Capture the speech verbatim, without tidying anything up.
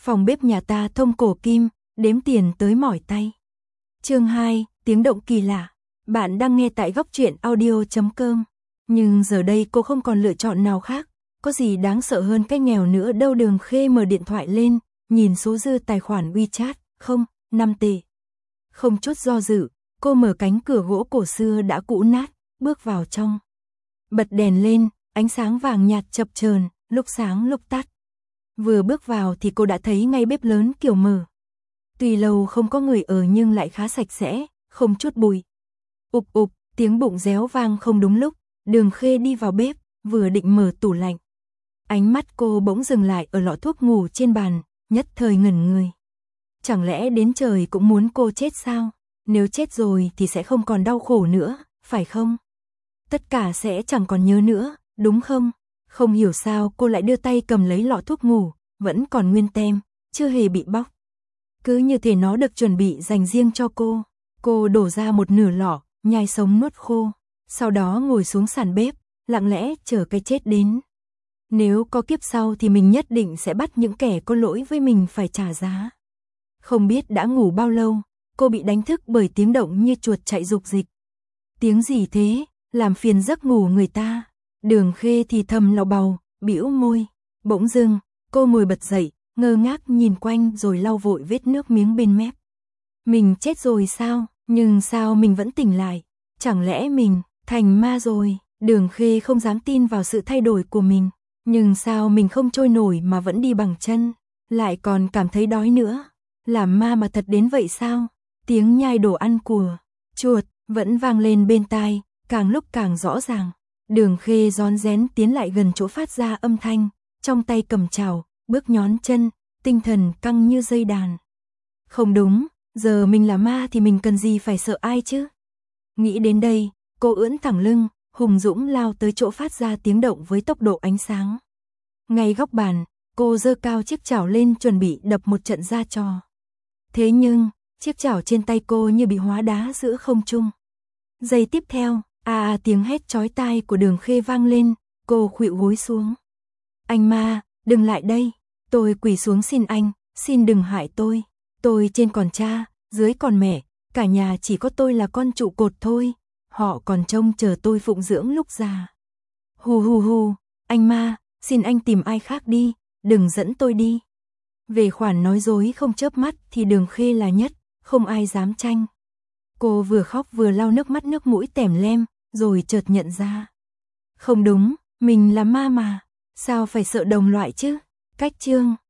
Phòng bếp nhà ta thông cổ kim, đếm tiền tới mỏi tay. Chương hai, tiếng động kỳ lạ. Bạn đang nghe tại góc truyện audio chấm com. Nhưng giờ đây cô không còn lựa chọn nào khác. Có gì đáng sợ hơn cái nghèo nữa đâu. Đường Khê mở điện thoại lên, nhìn số dư tài khoản WeChat, không, năm tệ. Không chút do dự, cô mở cánh cửa gỗ cổ xưa đã cũ nát, bước vào trong. Bật đèn lên, ánh sáng vàng nhạt chập chờn, lúc sáng lúc tắt. Vừa bước vào thì cô đã thấy ngay bếp lớn kiểu mở. Tuy lâu không có người ở nhưng lại khá sạch sẽ, không chút bụi. Ụp ụp, tiếng bụng réo vang không đúng lúc, Đường Khê đi vào bếp, vừa định mở tủ lạnh. Ánh mắt cô bỗng dừng lại ở lọ thuốc ngủ trên bàn, nhất thời ngẩn người. Chẳng lẽ đến trời cũng muốn cô chết sao? Nếu chết rồi thì sẽ không còn đau khổ nữa, phải không? Tất cả sẽ chẳng còn nhớ nữa, đúng không? Không hiểu sao cô lại đưa tay cầm lấy lọ thuốc ngủ, vẫn còn nguyên tem, chưa hề bị bóc. Cứ như thể nó được chuẩn bị dành riêng cho cô. Cô đổ ra một nửa lọ, nhai sống nuốt khô. Sau đó ngồi xuống sàn bếp, lặng lẽ chờ cái chết đến. Nếu có kiếp sau thì mình nhất định sẽ bắt những kẻ có lỗi với mình phải trả giá. Không biết đã ngủ bao lâu, cô bị đánh thức bởi tiếng động như chuột chạy rục rịch. Tiếng gì thế, làm phiền giấc ngủ người ta. Đường Khê thì thầm lầu bầu, bĩu môi. Bỗng dưng, cô ngồi bật dậy, ngơ ngác nhìn quanh rồi lau vội vết nước miếng bên mép. Mình chết rồi sao, nhưng sao mình vẫn tỉnh lại? Chẳng lẽ mình thành ma rồi? Đường Khê không dám tin vào sự thay đổi của mình. Nhưng sao mình không trôi nổi mà vẫn đi bằng chân? Lại còn cảm thấy đói nữa. Làm ma mà thật đến vậy sao? Tiếng nhai đồ ăn của chuột vẫn vang lên bên tai, càng lúc càng rõ ràng. Đường Khê rón rén tiến lại gần chỗ phát ra âm thanh, trong tay cầm chảo, bước nhón chân, tinh thần căng như dây đàn. Không đúng, giờ mình là ma thì mình cần gì phải sợ ai chứ? Nghĩ đến đây, cô ưỡn thẳng lưng, hùng dũng lao tới chỗ phát ra tiếng động với tốc độ ánh sáng. Ngay góc bàn, cô giơ cao chiếc chảo lên chuẩn bị đập một trận ra trò. Thế nhưng, chiếc chảo trên tay cô như bị hóa đá giữa không trung. Giây tiếp theo, à à tiếng hét chói tai của Đường Khê vang lên, cô khuỵu gối xuống. Anh ma, đừng lại đây, tôi quỳ xuống xin anh, xin đừng hại tôi. Tôi trên còn cha, dưới còn mẹ, cả nhà chỉ có tôi là con trụ cột thôi. Họ còn trông chờ tôi phụng dưỡng lúc già. Hù hù hù, anh ma, xin anh tìm ai khác đi, đừng dẫn tôi đi. Về khoản nói dối không chớp mắt thì Đường Khê là nhất, không ai dám tranh. Cô vừa khóc vừa lau nước mắt nước mũi tèm lem, rồi chợt nhận ra. Không đúng, mình là ma mà, sao phải sợ đồng loại chứ? Cách chương